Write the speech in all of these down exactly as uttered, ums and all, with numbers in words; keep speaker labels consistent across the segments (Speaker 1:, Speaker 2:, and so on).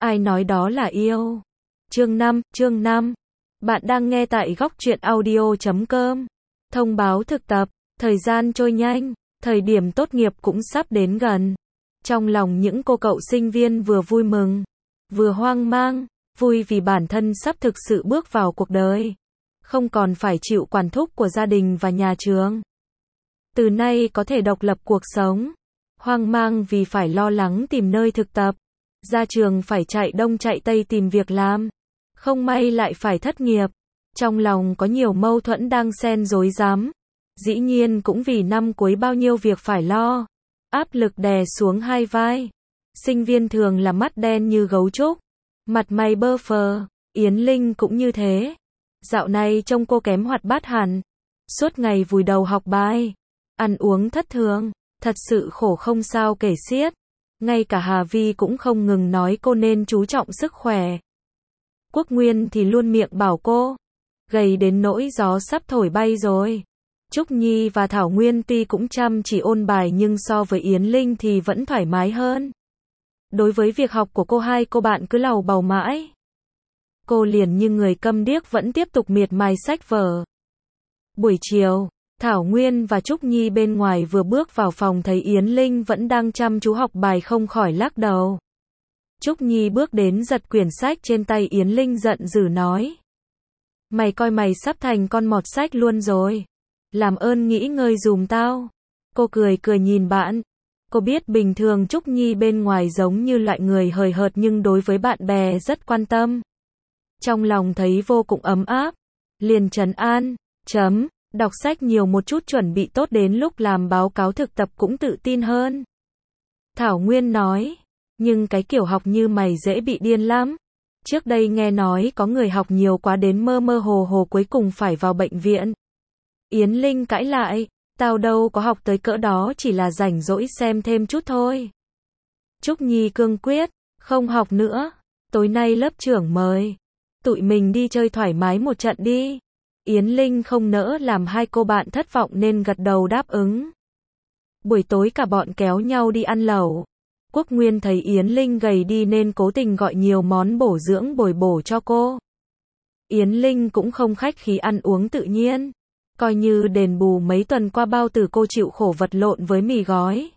Speaker 1: Ai nói đó là yêu? Chương năm, chương năm. Bạn đang nghe tại góc truyện audio chấm com. Thông báo thực tập, thời gian trôi nhanh, thời điểm tốt nghiệp cũng sắp đến gần. Trong lòng những cô cậu sinh viên vừa vui mừng, vừa hoang mang, vui vì bản thân sắp thực sự bước vào cuộc đời, không còn phải chịu quản thúc của gia đình và nhà trường. Từ nay có thể độc lập cuộc sống, hoang mang vì phải lo lắng tìm nơi thực tập, ra trường phải chạy đông chạy tây tìm việc làm, không may lại phải thất nghiệp. Trong lòng có nhiều mâu thuẫn đang xen rối rắm. Dĩ nhiên cũng vì năm cuối bao nhiêu việc phải lo, áp lực đè xuống hai vai. Sinh viên thường là mắt đen như gấu trúc, mặt mày bơ phờ. Yến Linh cũng như thế. Dạo này trông cô kém hoạt bát hẳn, suốt ngày vùi đầu học bài, ăn uống thất thường, thật sự khổ không sao kể xiết. Ngay cả Hà Vi cũng không ngừng nói cô nên chú trọng sức khỏe. Quốc Nguyên thì luôn miệng bảo cô gầy đến nỗi gió sắp thổi bay rồi. Trúc Nhi và Thảo Nguyên tuy cũng chăm chỉ ôn bài nhưng so với Yến Linh thì vẫn thoải mái hơn. Đối với việc học của cô, hai cô bạn cứ làu bàu mãi. Cô liền như người câm điếc vẫn tiếp tục miệt mài sách vở. Buổi chiều, Thảo Nguyên và Trúc Nhi bên ngoài vừa bước vào phòng thấy Yến Linh vẫn đang chăm chú học bài không khỏi lắc đầu. Trúc Nhi bước đến giật quyển sách trên tay Yến Linh giận dữ nói: Mày coi mày sắp thành con mọt sách luôn rồi. Làm ơn nghĩ ngơi dùm tao. Cô cười cười nhìn bạn. Cô biết bình thường Trúc Nhi bên ngoài giống như loại người hời hợt nhưng đối với bạn bè rất quan tâm. Trong lòng thấy vô cùng ấm áp. Liền trấn an, chấm, đọc sách nhiều một chút chuẩn bị tốt đến lúc làm báo cáo thực tập cũng tự tin hơn. Thảo Nguyên nói, nhưng cái kiểu học như mày dễ bị điên lắm. Trước đây nghe nói có người học nhiều quá đến mơ mơ hồ hồ cuối cùng phải vào bệnh viện. Yến Linh cãi lại, tao đâu có học tới cỡ đó, chỉ là rảnh rỗi xem thêm chút thôi. Trúc Nhi cương quyết, không học nữa, tối nay lớp trưởng mời, tụi mình đi chơi thoải mái một trận đi. Yến Linh không nỡ làm hai cô bạn thất vọng nên gật đầu đáp ứng. Buổi tối cả bọn kéo nhau đi ăn lẩu. Quốc Nguyên thấy Yến Linh gầy đi nên cố tình gọi nhiều món bổ dưỡng bồi bổ cho cô. Yến Linh cũng không khách khí ăn uống tự nhiên, coi như đền bù mấy tuần qua bao tử cô chịu khổ vật lộn với mì gói.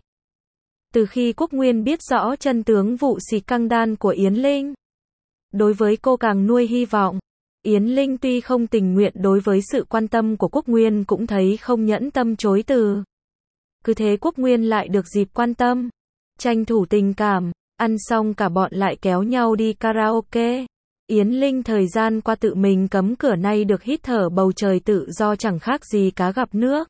Speaker 1: Từ khi Quốc Nguyên biết rõ chân tướng vụ xì căng đan của Yến Linh, đối với cô càng nuôi hy vọng. Yến Linh tuy không tình nguyện đối với sự quan tâm của Quốc Nguyên cũng thấy không nhẫn tâm chối từ. Cứ thế Quốc Nguyên lại được dịp quan tâm, tranh thủ tình cảm. Ăn xong cả bọn lại kéo nhau đi karaoke. Yến Linh thời gian qua tự mình cấm cửa, nay được hít thở bầu trời tự do chẳng khác gì cá gặp nước.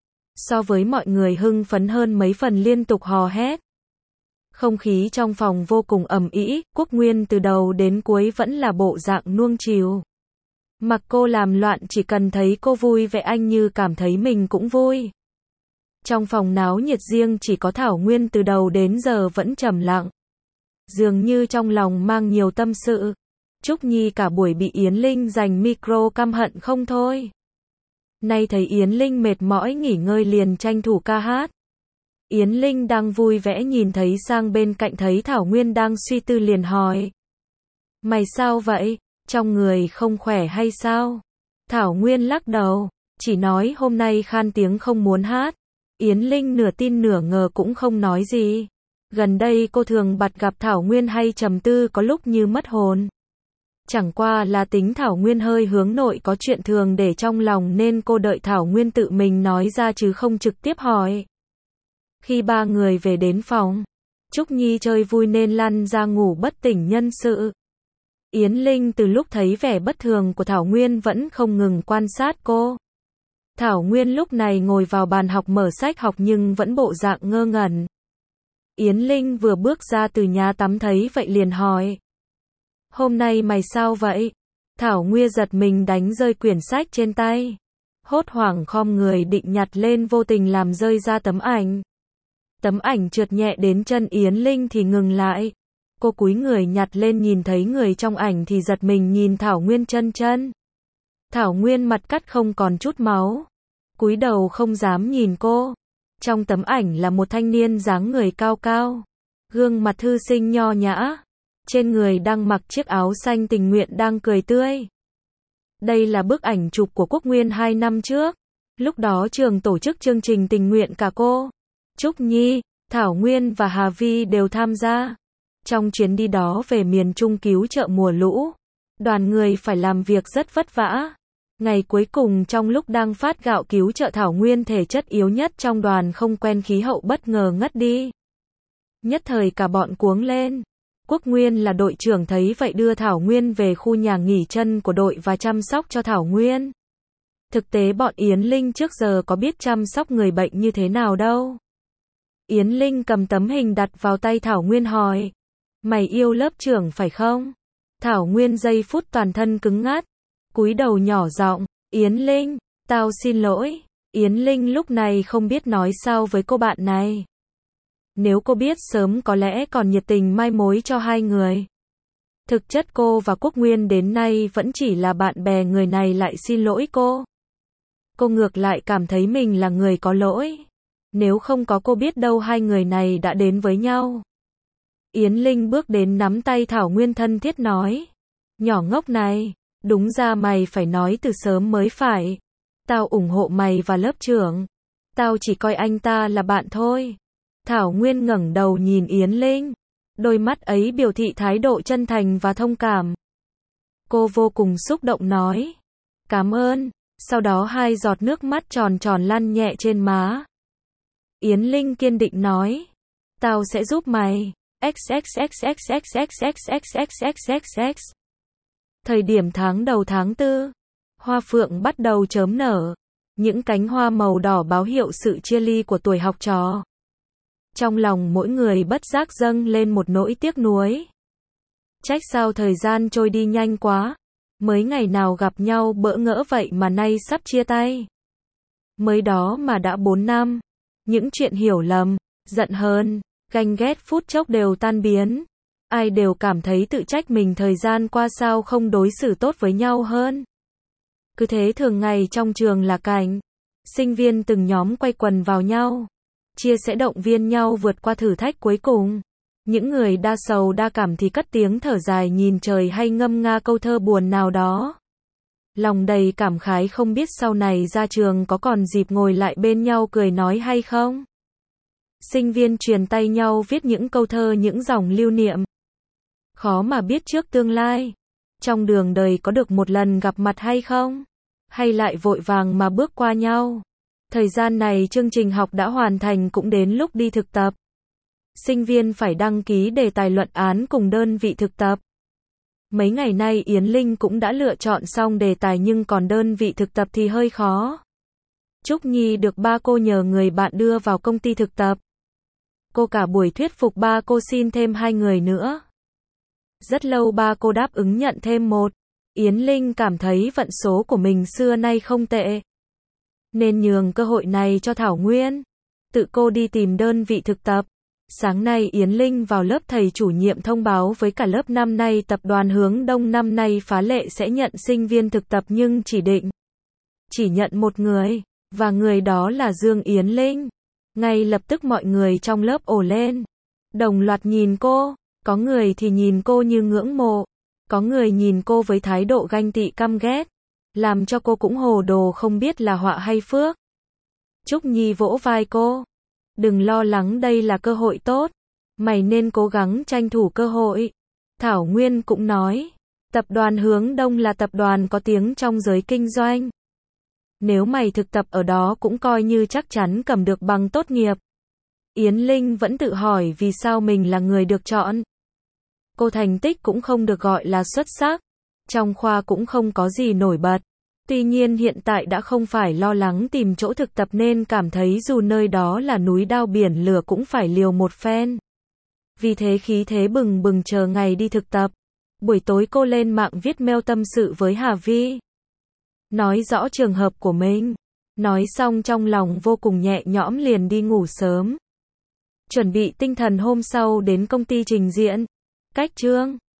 Speaker 1: So với mọi người hưng phấn hơn mấy phần, liên tục hò hét. Không khí trong phòng vô cùng ầm ĩ. Quốc Nguyên từ đầu đến cuối vẫn là bộ dạng nuông chiều. Mặc cô làm loạn, chỉ cần thấy cô vui vẻ anh như cảm thấy mình cũng vui. Trong phòng náo nhiệt riêng chỉ có Thảo Nguyên từ đầu đến giờ vẫn trầm lặng, dường như trong lòng mang nhiều tâm sự. Trúc Nhi cả buổi bị Yến Linh giành micro căm hận không thôi. Nay thấy Yến Linh mệt mỏi nghỉ ngơi liền tranh thủ ca hát. Yến Linh đang vui vẻ nhìn thấy sang bên cạnh thấy Thảo Nguyên đang suy tư liền hỏi: Mày sao vậy? Trong người không khỏe hay sao? Thảo Nguyên lắc đầu, chỉ nói hôm nay khan tiếng không muốn hát. Yến Linh nửa tin nửa ngờ cũng không nói gì. Gần đây cô thường bắt gặp Thảo Nguyên hay trầm tư, có lúc như mất hồn. Chẳng qua là tính Thảo Nguyên hơi hướng nội, có chuyện thường để trong lòng nên cô đợi Thảo Nguyên tự mình nói ra chứ không trực tiếp hỏi. Khi ba người về đến phòng, Trúc Nhi chơi vui nên lăn ra ngủ bất tỉnh nhân sự. Yến Linh từ lúc thấy vẻ bất thường của Thảo Nguyên vẫn không ngừng quan sát cô. Thảo Nguyên lúc này ngồi vào bàn học mở sách học nhưng vẫn bộ dạng ngơ ngẩn. Yến Linh vừa bước ra từ nhà tắm thấy vậy liền hỏi: Hôm nay mày sao vậy? Thảo Nguyên giật mình đánh rơi quyển sách trên tay. Hốt hoảng khom người định nhặt lên, vô tình làm rơi ra tấm ảnh. Tấm ảnh trượt nhẹ đến chân Yến Linh thì ngừng lại. Cô cúi người nhặt lên, nhìn thấy người trong ảnh thì giật mình nhìn Thảo Nguyên chân chân. Thảo Nguyên mặt cắt không còn chút máu, cúi đầu không dám nhìn cô. Trong tấm ảnh là một thanh niên dáng người cao cao, gương mặt thư sinh nho nhã, trên người đang mặc chiếc áo xanh tình nguyện đang cười tươi. Đây là bức ảnh chụp của Quốc Nguyên hai năm trước. Lúc đó trường tổ chức chương trình tình nguyện cả cô, Trúc Nhi, Thảo Nguyên và Hà Vi đều tham gia. Trong chuyến đi đó về miền Trung cứu trợ mùa lũ, đoàn người phải làm việc rất vất vả. Ngày cuối cùng trong lúc đang phát gạo cứu trợ Thảo Nguyên thể chất yếu nhất trong đoàn không quen khí hậu bất ngờ ngất đi. Nhất thời cả bọn cuống lên. Quốc Nguyên là đội trưởng thấy vậy đưa Thảo Nguyên về khu nhà nghỉ chân của đội và chăm sóc cho Thảo Nguyên. Thực tế bọn Yến Linh trước giờ có biết chăm sóc người bệnh như thế nào đâu. Yến Linh cầm tấm hình đặt vào tay Thảo Nguyên hỏi. Mày yêu lớp trưởng phải không? Thảo Nguyên giây phút toàn thân cứng ngắt. Cúi đầu nhỏ giọng. Yến Linh, tao xin lỗi. Yến Linh lúc này không biết nói sao với cô bạn này. Nếu cô biết sớm có lẽ còn nhiệt tình mai mối cho hai người. Thực chất cô và Quốc Nguyên đến nay vẫn chỉ là bạn bè, người này lại xin lỗi cô. Cô ngược lại cảm thấy mình là người có lỗi. Nếu không có cô biết đâu hai người này đã đến với nhau. Yến Linh bước đến nắm tay Thảo Nguyên thân thiết nói. Nhỏ ngốc này, đúng ra mày phải nói từ sớm mới phải. Tao ủng hộ mày và lớp trưởng. Tao chỉ coi anh ta là bạn thôi. Thảo Nguyên ngẩng đầu nhìn Yến Linh. Đôi mắt ấy biểu thị thái độ chân thành và thông cảm. Cô vô cùng xúc động nói. Cảm ơn. Sau đó hai giọt nước mắt tròn tròn lăn nhẹ trên má. Yến Linh kiên định nói. Tao sẽ giúp mày. xxxxxxxxxxxxxxxx. Thời điểm tháng đầu tháng tư, hoa phượng bắt đầu chớm nở. Những cánh hoa màu đỏ báo hiệu sự chia ly của tuổi học trò. Trong lòng mỗi người bất giác dâng lên một nỗi tiếc nuối. Trách sao thời gian trôi đi nhanh quá. Mới ngày nào gặp nhau bỡ ngỡ vậy mà nay sắp chia tay. Mới đó mà đã bốn năm. Những chuyện hiểu lầm, giận hờn, ganh ghét phút chốc đều tan biến. Ai đều cảm thấy tự trách mình thời gian qua sao không đối xử tốt với nhau hơn. Cứ thế thường ngày trong trường là cảnh. Sinh viên từng nhóm quay quần vào nhau. Chia sẻ động viên nhau vượt qua thử thách cuối cùng. Những người đa sầu đa cảm thì cất tiếng thở dài nhìn trời hay ngâm nga câu thơ buồn nào đó. Lòng đầy cảm khái không biết sau này ra trường có còn dịp ngồi lại bên nhau cười nói hay không. Sinh viên truyền tay nhau viết những câu thơ, những dòng lưu niệm. Khó mà biết trước tương lai. Trong đường đời có được một lần gặp mặt hay không? Hay lại vội vàng mà bước qua nhau? Thời gian này chương trình học đã hoàn thành cũng đến lúc đi thực tập. Sinh viên phải đăng ký đề tài luận án cùng đơn vị thực tập. Mấy ngày nay Yến Linh cũng đã lựa chọn xong đề tài nhưng còn đơn vị thực tập thì hơi khó. Trúc Nhi được ba cô nhờ người bạn đưa vào công ty thực tập. Cô cả buổi thuyết phục ba cô xin thêm hai người nữa. Rất lâu ba cô đáp ứng nhận thêm một. Yến Linh cảm thấy vận số của mình xưa nay không tệ. Nên nhường cơ hội này cho Thảo Nguyên. Tự cô đi tìm đơn vị thực tập. Sáng nay Yến Linh vào lớp thầy chủ nhiệm thông báo với cả lớp năm nay tập đoàn Hướng Đông năm nay phá lệ sẽ nhận sinh viên thực tập nhưng chỉ định. Chỉ nhận một người. Và người đó là Dương Yến Linh. Ngay lập tức mọi người trong lớp ồ lên. Đồng loạt nhìn cô. Có người thì nhìn cô như ngưỡng mộ. Có người nhìn cô với thái độ ganh tị căm ghét. Làm cho cô cũng hồ đồ không biết là họa hay phước. Trúc Nhi vỗ vai cô. Đừng lo lắng, đây là cơ hội tốt. Mày nên cố gắng tranh thủ cơ hội. Thảo Nguyên cũng nói. Tập đoàn Hướng Đông là tập đoàn có tiếng trong giới kinh doanh. Nếu mày thực tập ở đó cũng coi như chắc chắn cầm được bằng tốt nghiệp. Yến Linh vẫn tự hỏi vì sao mình là người được chọn. Cô thành tích cũng không được gọi là xuất sắc. Trong khoa cũng không có gì nổi bật. Tuy nhiên hiện tại đã không phải lo lắng tìm chỗ thực tập nên cảm thấy dù nơi đó là núi đao biển lửa cũng phải liều một phen. Vì thế khí thế bừng bừng chờ ngày đi thực tập. Buổi tối cô lên mạng viết mail tâm sự với Hà Vi. Nói rõ trường hợp của mình. Nói xong trong lòng vô cùng nhẹ nhõm liền đi ngủ sớm. Chuẩn bị tinh thần hôm sau đến công ty trình diễn. Cách chương